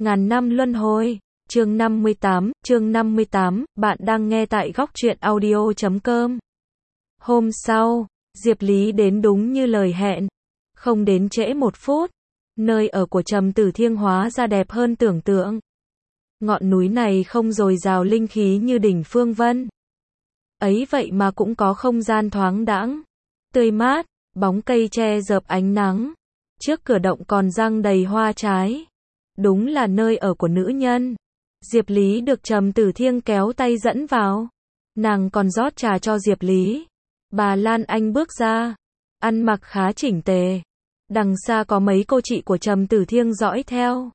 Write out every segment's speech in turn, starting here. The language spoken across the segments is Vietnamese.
Ngàn năm luân hồi. Chương 58, bạn đang nghe tại góc truyện audio.com. Hôm sau, Diệp Lý đến đúng như lời hẹn, không đến trễ một phút. Nơi ở của Trầm Tử Thiên hóa ra đẹp hơn tưởng tượng. Ngọn núi này không dồi dào linh khí như đỉnh Phương Vân. Ấy vậy mà cũng có không gian thoáng đãng, tươi mát, bóng cây che dợp ánh nắng. Trước cửa động còn răng đầy hoa trái. Đúng là nơi ở của nữ nhân. Diệp Lý được Trầm Tử Thiên kéo tay dẫn vào. Nàng còn rót trà cho Diệp Lý. Bà Lan Anh bước ra, ăn mặc khá chỉnh tề. Đằng xa có mấy cô chị của Trầm Tử Thiên dõi theo.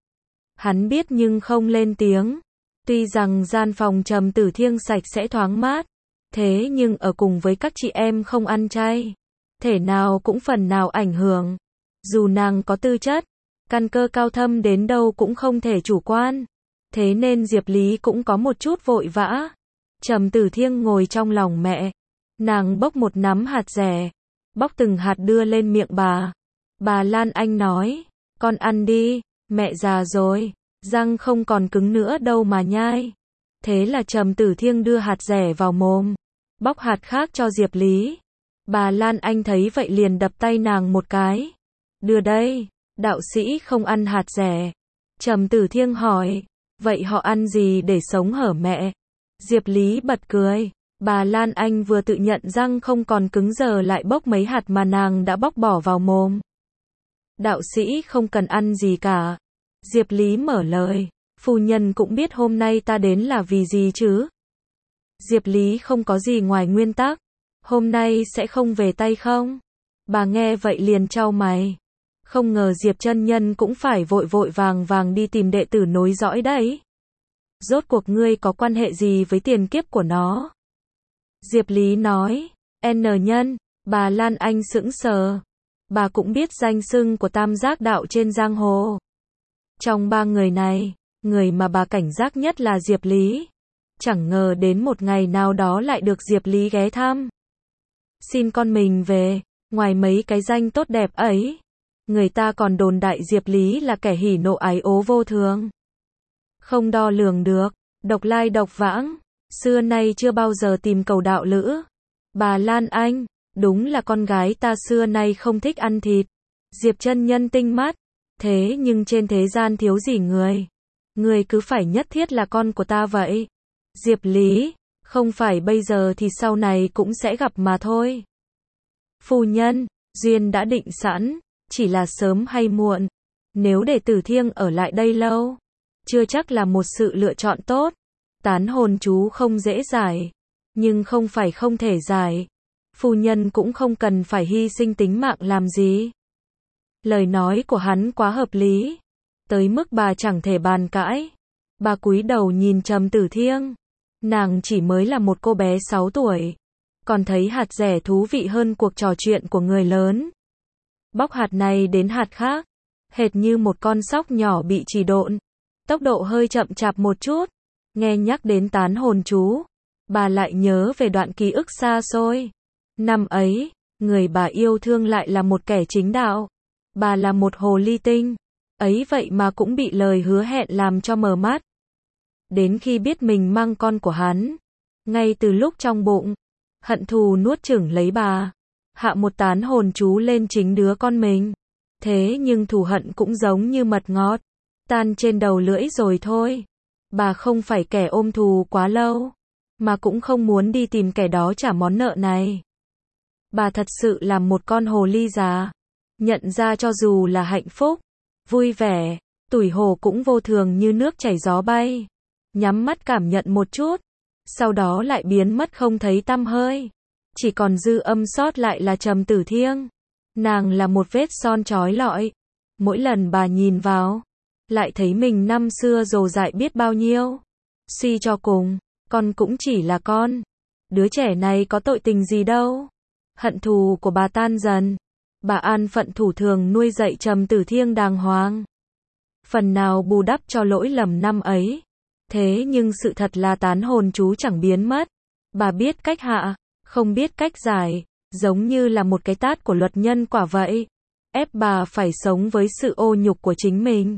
Hắn biết nhưng không lên tiếng. Tuy rằng gian phòng Trầm Tử Thiên sạch sẽ thoáng mát, thế nhưng ở cùng với các chị em không ăn chay, thể nào cũng phần nào ảnh hưởng. Dù nàng có tư chất, căn cơ cao thâm đến đâu cũng không thể chủ quan. Thế nên Diệp Lý cũng có một chút vội vã. Trầm Tử Thiên ngồi trong lòng mẹ. Nàng bốc một nắm hạt dẻ, bóc từng hạt đưa lên miệng bà. Bà Lan Anh nói, con ăn đi, mẹ già rồi, răng không còn cứng nữa đâu mà nhai. Thế là Trầm Tử Thiên đưa hạt dẻ vào mồm, bóc hạt khác cho Diệp Lý. Bà Lan Anh thấy vậy liền đập tay nàng một cái. Đưa đây, đạo sĩ không ăn hạt dẻ. Trầm Tử Thiên hỏi, vậy họ ăn gì để sống hở mẹ? Diệp Lý bật cười. Bà Lan Anh vừa tự nhận răng không còn cứng giờ lại bốc mấy hạt mà nàng đã bóc bỏ vào mồm. Đạo sĩ không cần ăn gì cả. Diệp Lý mở lời, phu nhân cũng biết hôm nay ta đến là vì gì chứ? Diệp Lý không có gì ngoài nguyên tắc. Hôm nay sẽ không về tay không? Bà nghe vậy liền chau mày. Không ngờ Diệp chân nhân cũng phải vội vội vàng vàng đi tìm đệ tử nối dõi đấy. Rốt cuộc ngươi có quan hệ gì với tiền kiếp của nó? Diệp Lý nói, N nhân. Bà Lan Anh sững sờ. Bà cũng biết danh xưng của tam giác đạo trên giang hồ. Trong ba người này, người mà bà cảnh giác nhất là Diệp Lý. Chẳng ngờ đến một ngày nào đó lại được Diệp Lý ghé thăm. Xin con mình về. Ngoài mấy cái danh tốt đẹp ấy, người ta còn đồn đại Diệp Lý là kẻ hỉ nộ ái ố vô thường, không đo lường được, độc lai độc vãng, xưa nay chưa bao giờ tìm cầu đạo lữ. Bà Lan Anh, đúng là con gái ta xưa nay không thích ăn thịt. Diệp chân nhân tinh mắt, thế nhưng trên thế gian thiếu gì người. Người cứ phải nhất thiết là con của ta vậy. Diệp Lý, không phải bây giờ thì sau này cũng sẽ gặp mà thôi. Phu nhân, duyên đã định sẵn, chỉ là sớm hay muộn. Nếu để Tử Thiên ở lại đây lâu, chưa chắc là một sự lựa chọn tốt. Tán hồn chú không dễ giải, nhưng không phải không thể giải. Phu nhân cũng không cần phải hy sinh tính mạng làm gì. Lời nói của hắn quá hợp lý, tới mức bà chẳng thể bàn cãi. Bà cúi đầu nhìn Trầm Tử Thiên. Nàng chỉ mới là một cô bé 6 tuổi, còn thấy hạt dẻ thú vị hơn cuộc trò chuyện của người lớn. Bóc hạt này đến hạt khác, hệt như một con sóc nhỏ bị trì độn, tốc độ hơi chậm chạp một chút. Nghe nhắc đến tán hồn chú, bà lại nhớ về đoạn ký ức xa xôi. Năm ấy, người bà yêu thương lại là một kẻ chính đạo. Bà là một hồ ly tinh, ấy vậy mà cũng bị lời hứa hẹn làm cho mờ mắt. Đến khi biết mình mang con của hắn, ngay từ lúc trong bụng, hận thù nuốt chửng lấy bà, hạ một tán hồn chú lên chính đứa con mình. Thế nhưng thù hận cũng giống như mật ngọt, tan trên đầu lưỡi rồi thôi. Bà không phải kẻ ôm thù quá lâu, mà cũng không muốn đi tìm kẻ đó trả món nợ này. Bà thật sự là một con hồ ly già, nhận ra cho dù là hạnh phúc, vui vẻ, tủi hổ cũng vô thường như nước chảy gió bay. Nhắm mắt cảm nhận một chút, sau đó lại biến mất không thấy tăm hơi. Chỉ còn dư âm sót lại là Trầm Tử Thiên. Nàng là một vết son chói lọi. Mỗi lần bà nhìn vào, lại thấy mình năm xưa dồ dại biết bao nhiêu. Suy cho cùng, con cũng chỉ là con. Đứa trẻ này có tội tình gì đâu. Hận thù của bà tan dần. Bà an phận thủ thường nuôi dạy Trầm Tử Thiên đàng hoàng. Phần nào bù đắp cho lỗi lầm năm ấy. Thế nhưng sự thật là tán hồn chú chẳng biến mất. Bà biết cách hạ, không biết cách giải, giống như là một cái tát của luật nhân quả vậy. Ép bà phải sống với sự ô nhục của chính mình.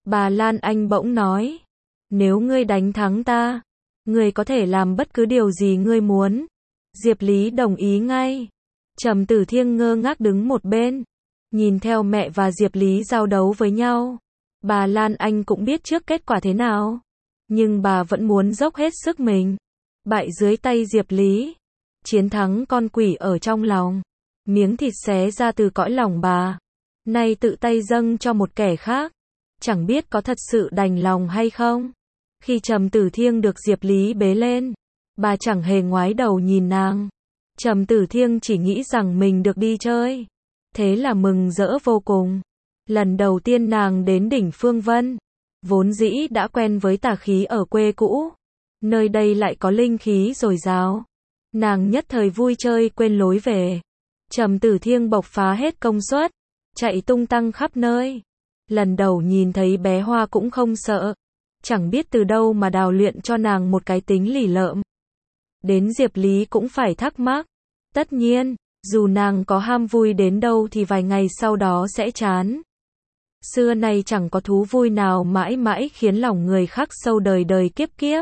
Bà Lan Anh bỗng nói, nếu ngươi đánh thắng ta, ngươi có thể làm bất cứ điều gì ngươi muốn. Diệp Lý đồng ý ngay. Trầm Tử Thiên ngơ ngác đứng một bên, nhìn theo mẹ và Diệp Lý giao đấu với nhau. Bà Lan Anh cũng biết trước kết quả thế nào, nhưng bà vẫn muốn dốc hết sức mình. Bại dưới tay Diệp Lý, chiến thắng con quỷ ở trong lòng, miếng thịt xé ra từ cõi lòng bà, nay tự tay dâng cho một kẻ khác, chẳng biết có thật sự đành lòng hay không. Khi Trầm Tử Thiên được Diệp Lý bế lên, bà chẳng hề ngoái đầu nhìn nàng. Trầm Tử Thiên chỉ nghĩ rằng mình được đi chơi, thế là mừng rỡ vô cùng. Lần đầu tiên nàng đến đỉnh Phương Vân, vốn dĩ đã quen với tà khí ở quê cũ, nơi đây lại có linh khí dồi dào. Nàng nhất thời vui chơi quên lối về. Trầm Tử Thiên bộc phá hết công suất, chạy tung tăng khắp nơi. Lần đầu nhìn thấy bé Hoa cũng không sợ, chẳng biết từ đâu mà đào luyện cho nàng một cái tính lì lợm. Đến Diệp Lý cũng phải thắc mắc. Tất nhiên, dù nàng có ham vui đến đâu thì vài ngày sau đó sẽ chán. Xưa nay chẳng có thú vui nào mãi mãi khiến lòng người khắc sâu đời đời kiếp kiếp.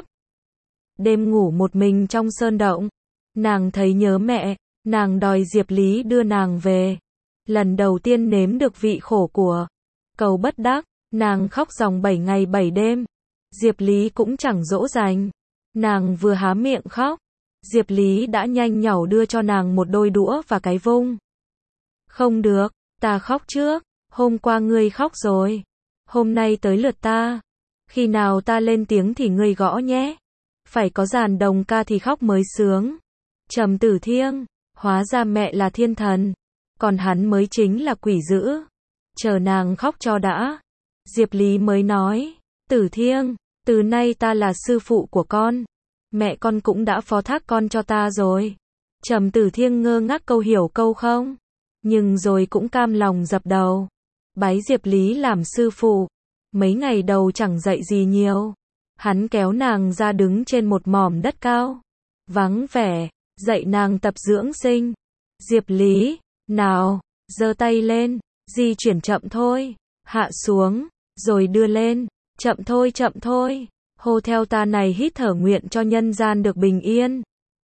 Đêm ngủ một mình trong sơn động, nàng thấy nhớ mẹ, nàng đòi Diệp Lý đưa nàng về. Lần đầu tiên nếm được vị khổ của cầu bất đắc, nàng khóc ròng 7 ngày 7 đêm. Diệp Lý cũng chẳng dỗ dành. Nàng vừa há miệng khóc, Diệp Lý đã nhanh nhảu đưa cho nàng một đôi đũa và cái vung. Không được, ta khóc trước, hôm qua ngươi khóc rồi, hôm nay tới lượt ta. Khi nào ta lên tiếng thì ngươi gõ nhé. Phải có dàn đồng ca thì khóc mới sướng. Trầm Tử Thiên, hóa ra mẹ là thiên thần, còn hắn mới chính là quỷ dữ. Chờ nàng khóc cho đã. Diệp Lý mới nói, Tử Thiên, từ nay ta là sư phụ của con. Mẹ con cũng đã phó thác con cho ta rồi. Trầm Tử Thiên ngơ ngác câu hiểu câu không, nhưng rồi cũng cam lòng dập đầu. Bái Diệp Lý làm sư phụ. Mấy ngày đầu chẳng dạy gì nhiều. Hắn kéo nàng ra đứng trên một mỏm đất cao, vắng vẻ, dạy nàng tập dưỡng sinh. Diệp Lý, nào, giơ tay lên, di chuyển chậm thôi, hạ xuống, rồi đưa lên, chậm thôi, hô theo ta này, hít thở nguyện cho nhân gian được bình yên.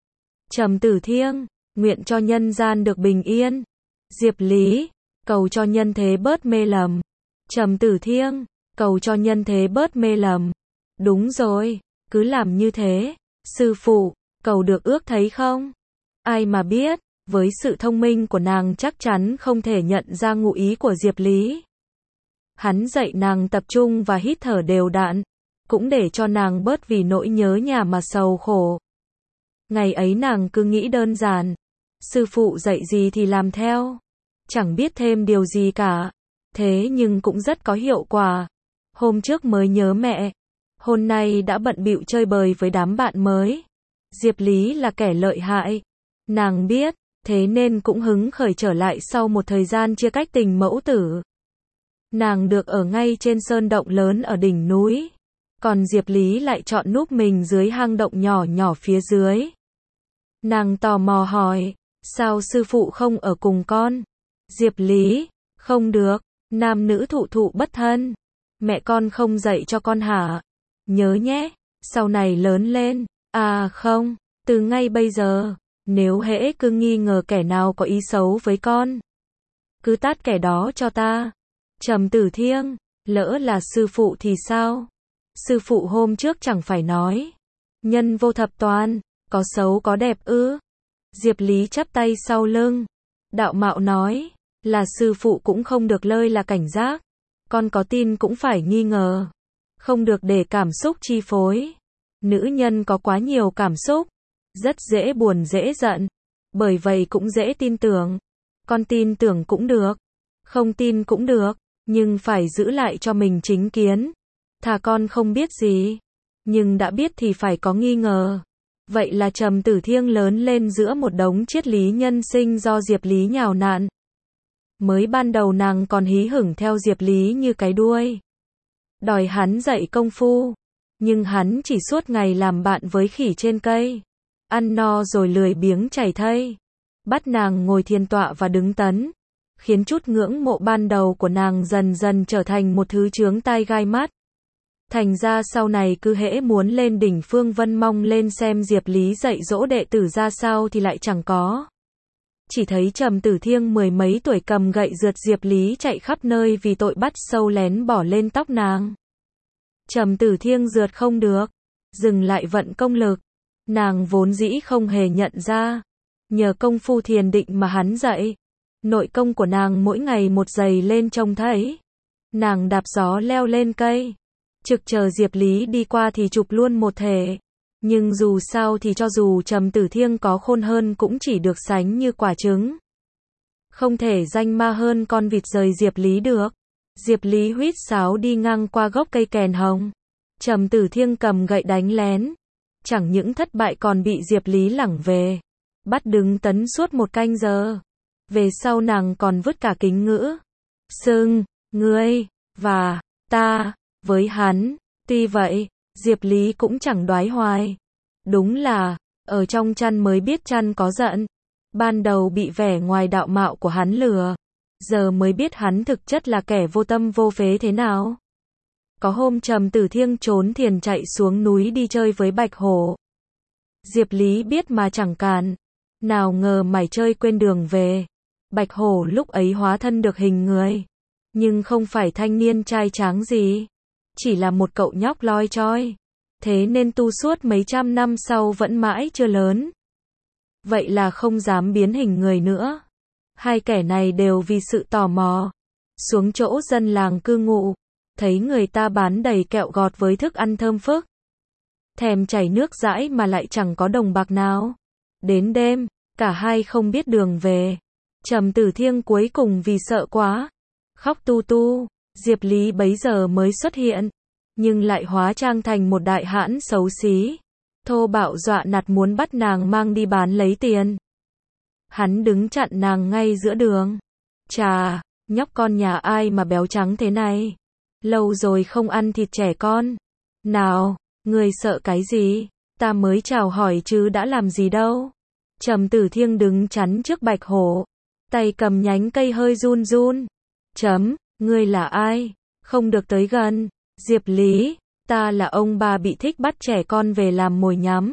Trầm Tử Thiên, nguyện cho nhân gian được bình yên. Diệp Lý, cầu cho nhân thế bớt mê lầm. Trầm Tử Thiên, cầu cho nhân thế bớt mê lầm. Đúng rồi, cứ làm như thế. Sư phụ, cầu được ước thấy không? Ai mà biết, với sự thông minh của nàng chắc chắn không thể nhận ra ngụ ý của Diệp Lý. Hắn dạy nàng tập trung và hít thở đều đặn, cũng để cho nàng bớt vì nỗi nhớ nhà mà sầu khổ. Ngày ấy nàng cứ nghĩ đơn giản, sư phụ dạy gì thì làm theo, chẳng biết thêm điều gì cả. Thế nhưng cũng rất có hiệu quả. Hôm trước mới nhớ mẹ, hôm nay đã bận bịu chơi bời với đám bạn mới. Diệp Lý là kẻ lợi hại, nàng biết, thế nên cũng hứng khởi trở lại sau một thời gian chia cách tình mẫu tử. Nàng được ở ngay trên sơn động lớn ở đỉnh núi, còn Diệp Lý lại chọn núp mình dưới hang động nhỏ nhỏ phía dưới. Nàng tò mò hỏi, sao sư phụ không ở cùng con? Diệp Lý, không được, nam nữ thụ thụ bất thân. Mẹ con không dạy cho con hả? Nhớ nhé, sau này lớn lên, à không, từ ngay bây giờ, nếu hễ cứ nghi ngờ kẻ nào có ý xấu với con, cứ tát kẻ đó cho ta. Trầm Tử Thiên, lỡ là sư phụ thì sao? Sư phụ hôm trước chẳng phải nói, nhân vô thập toàn, có xấu có đẹp ư? Diệp Lý chắp tay sau lưng, đạo mạo nói, là sư phụ cũng không được lơi là cảnh giác. Con có tin cũng phải nghi ngờ, không được để cảm xúc chi phối. Nữ nhân có quá nhiều cảm xúc, rất dễ buồn dễ giận, bởi vậy cũng dễ tin tưởng. Con tin tưởng cũng được, không tin cũng được, nhưng phải giữ lại cho mình chính kiến. Thà con không biết gì, nhưng đã biết thì phải có nghi ngờ. Vậy là Trầm Tử Thiên lớn lên giữa một đống triết lý nhân sinh do Diệp Lý nhào nặn. Mới ban đầu nàng còn hí hửng theo Diệp Lý như cái đuôi, đòi hắn dạy công phu, nhưng hắn chỉ suốt ngày làm bạn với khỉ trên cây, ăn no rồi lười biếng chảy thây, bắt nàng ngồi thiền tọa và đứng tấn. khiến chút ngưỡng mộ ban đầu của nàng dần dần trở thành một thứ chướng tai gai mắt. Thành ra sau này cứ hễ muốn lên đỉnh Phương Vân mong lên xem Diệp Lý dạy dỗ đệ tử ra sao thì lại chẳng có. Chỉ thấy Trầm Tử Thiêng mười mấy tuổi cầm gậy rượt Diệp Lý chạy khắp nơi vì tội bắt sâu lén bỏ lên tóc nàng. Trầm Tử Thiêng rượt không được, dừng lại vận công lực. Nàng vốn dĩ không hề nhận ra. Nhờ công phu thiền định mà hắn dạy, nội công của nàng mỗi ngày một dày lên trông thấy. Nàng đạp gió leo lên cây, trực chờ Diệp Lý đi qua thì chụp luôn một thể. Nhưng dù sao thì cho dù Trầm Tử Thiêng có khôn hơn cũng chỉ được sánh như quả trứng. Không thể danh ma hơn con vịt rời Diệp Lý được. Diệp Lý huýt sáo đi ngang qua gốc cây kèn hồng. Trầm Tử Thiêng cầm gậy đánh lén. Chẳng những thất bại còn bị Diệp Lý lẳng về. Bắt đứng tấn suốt một canh giờ. Về sau nàng còn vứt cả kính ngữ. Xưng, ngươi, và, ta, với hắn. Tuy vậy, Diệp Lý cũng chẳng đoái hoài. Đúng là, ở trong chăn mới biết chăn có giận. Ban đầu bị vẻ ngoài đạo mạo của hắn lừa. Giờ mới biết hắn thực chất là kẻ vô tâm vô phế thế nào. Có hôm Trầm Tử Thiêng trốn thiền chạy xuống núi đi chơi với Bạch Hổ. Diệp Lý biết mà chẳng cản. Nào ngờ mải chơi quên đường về. Bạch Hổ lúc ấy hóa thân được hình người. Nhưng không phải thanh niên trai tráng gì. Chỉ là một cậu nhóc loi choi. Thế nên tu suốt mấy trăm năm sau vẫn mãi chưa lớn. Vậy là không dám biến hình người nữa. Hai kẻ này đều vì sự tò mò. Xuống chỗ dân làng cư ngụ. Thấy người ta bán đầy kẹo gọt với thức ăn thơm phức. Thèm chảy nước dãi mà lại chẳng có đồng bạc nào. Đến đêm, cả hai không biết đường về. Trầm Tử Thiêng cuối cùng vì sợ quá. Khóc tu tu. Diệp Lý bấy giờ mới xuất hiện. Nhưng lại hóa trang thành một đại hãn xấu xí. Thô bạo dọa nạt muốn bắt nàng mang đi bán lấy tiền. Hắn đứng chặn nàng ngay giữa đường. Chà, nhóc con nhà ai mà béo trắng thế này? Lâu rồi không ăn thịt trẻ con. Nào, người sợ cái gì? Ta mới chào hỏi chứ đã làm gì đâu. Trầm Tử Thiêng đứng chắn trước Bạch Hổ. Tay cầm nhánh cây hơi run run. Ngươi là ai? Không được tới gần. Diệp Lý, ta là ông bà bị thích bắt trẻ con về làm mồi nhắm.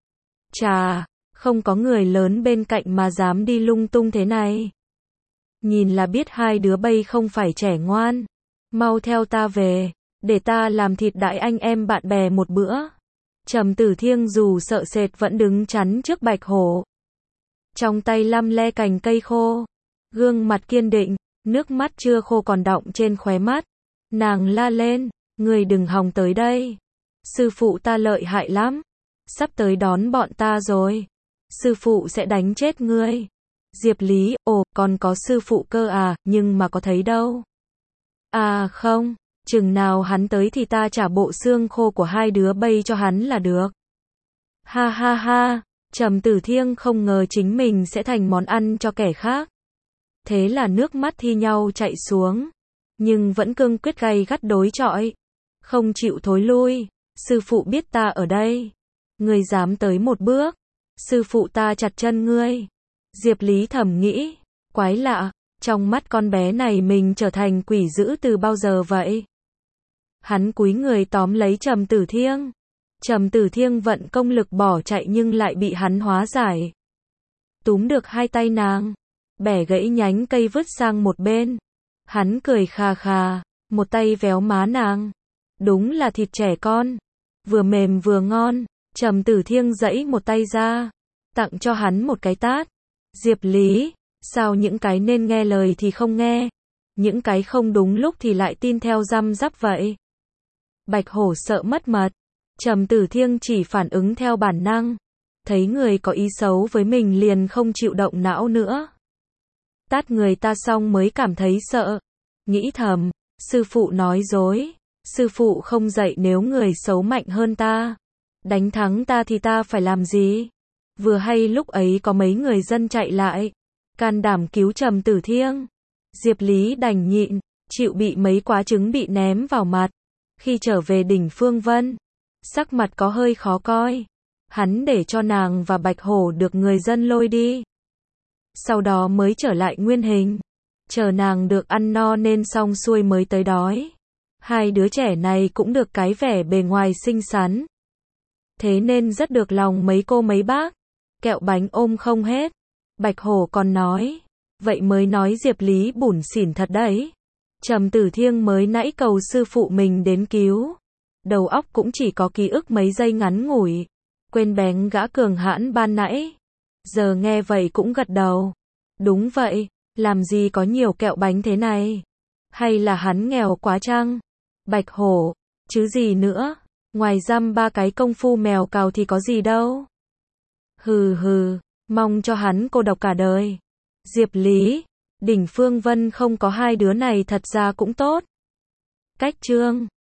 Chà, không có người lớn bên cạnh mà dám đi lung tung thế này. Nhìn là biết hai đứa bây không phải trẻ ngoan. Mau theo ta về, để ta làm thịt đại anh em bạn bè một bữa. Trầm Tử Thiêng dù sợ sệt vẫn đứng chắn trước Bạch Hổ. Trong tay lăm le cành cây khô. Gương mặt kiên định, nước mắt chưa khô còn đọng trên khóe mắt. Nàng la lên, ngươi đừng hòng tới đây. Sư phụ ta lợi hại lắm. Sắp tới đón bọn ta rồi. Sư phụ sẽ đánh chết ngươi. Diệp Lý, còn có sư phụ cơ à, nhưng mà có thấy đâu. À không, chừng nào hắn tới thì ta trả bộ xương khô của hai đứa bây cho hắn là được. Ha ha ha, Trầm Tử Thiêng không ngờ chính mình sẽ thành món ăn cho kẻ khác. Thế là nước mắt thi nhau chạy xuống. Nhưng vẫn cương quyết gay gắt đối chọi. Không chịu thối lui. Sư phụ biết ta ở đây. Ngươi dám tới một bước. Sư phụ ta chặt chân ngươi. Diệp Lý thầm nghĩ. Quái lạ. Trong mắt con bé này mình trở thành quỷ dữ từ bao giờ vậy? Hắn cúi người tóm lấy Trầm Tử Thiêng. Trầm Tử Thiêng vận công lực bỏ chạy nhưng lại bị hắn hóa giải. Túm được hai tay nàng. Bẻ gãy nhánh cây vứt sang một bên. Hắn cười khà khà. Một tay véo má nàng. Đúng là thịt trẻ con. Vừa mềm vừa ngon. Trầm Tử Thiêng giãy một tay ra. Tặng cho hắn một cái tát. Diệp Lý. Sao những cái nên nghe lời thì không nghe. Những cái không đúng lúc thì lại tin theo răm rắp vậy. Bạch Hổ sợ mất mật. Trầm Tử Thiêng chỉ phản ứng theo bản năng. Thấy người có ý xấu với mình liền không chịu động não nữa. Tát người ta xong mới cảm thấy sợ. Nghĩ thầm, sư phụ nói dối. Sư phụ không dạy nếu người xấu mạnh hơn ta. Đánh thắng ta thì ta phải làm gì? Vừa hay lúc ấy có mấy người dân chạy lại. Can đảm cứu Trầm Tử Thiêng. Diệp Lý đành nhịn, chịu bị mấy quả trứng bị ném vào mặt. Khi trở về đỉnh Phương Vân, sắc mặt có hơi khó coi. Hắn để cho nàng và Bạch Hổ được người dân lôi đi. Sau đó mới trở lại nguyên hình. chờ nàng được ăn no nên xong xuôi mới tới đói. Hai đứa trẻ này cũng được cái vẻ bề ngoài xinh xắn. Thế nên rất được lòng mấy cô mấy bác. Kẹo bánh ôm không hết. Bạch Hổ còn nói. Vậy mới nói Diệp Lý bủn xỉn thật đấy. Trầm Tử Thiêng mới nãy cầu sư phụ mình đến cứu. Đầu óc cũng chỉ có ký ức mấy giây ngắn ngủi. Quên bén gã cường hãn ban nãy. Giờ nghe vậy cũng gật đầu. Đúng vậy, làm gì có nhiều kẹo bánh thế này. Hay là hắn nghèo quá chăng? Bạch Hổ, chứ gì nữa. Ngoài dăm ba cái công phu mèo cào thì có gì đâu. Hừ hừ, mong cho hắn cô độc cả đời. Diệp Lý, Đỉnh Phương Vân không có hai đứa này thật ra cũng tốt. Cách chương